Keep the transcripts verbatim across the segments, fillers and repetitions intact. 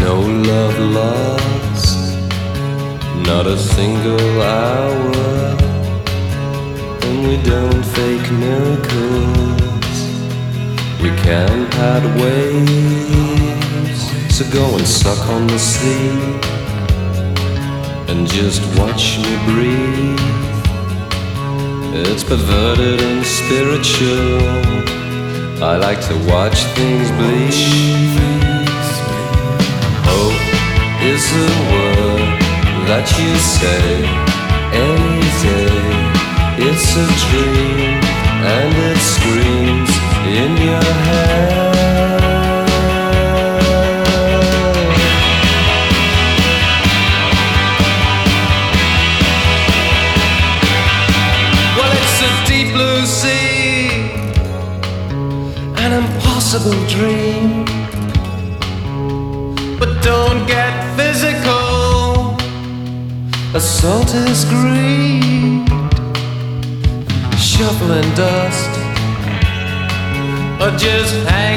no love lost, not a single hour, and we don't fake miracles. We can't pad waves, so go and suck on the sea and just watch me breathe. It's perverted and spiritual. I like to watch things bleed. Hope is a word that you say any day. It's a dream and it screams in your head. Well, it's a deep blue sea, an impossible dream. But don't get physical, assault is greed. Shuffling dust, or just hang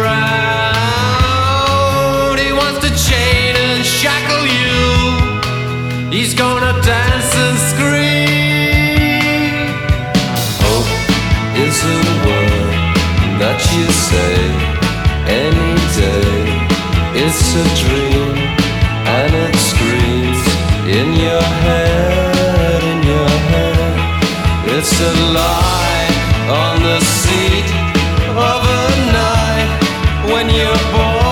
around. He wants to chain and shackle you. He's gonna dance and scream. Hope is a word that you say any day. It's a dream and it screams in your head, in your head. It's a lie on the seat of a night when you're born.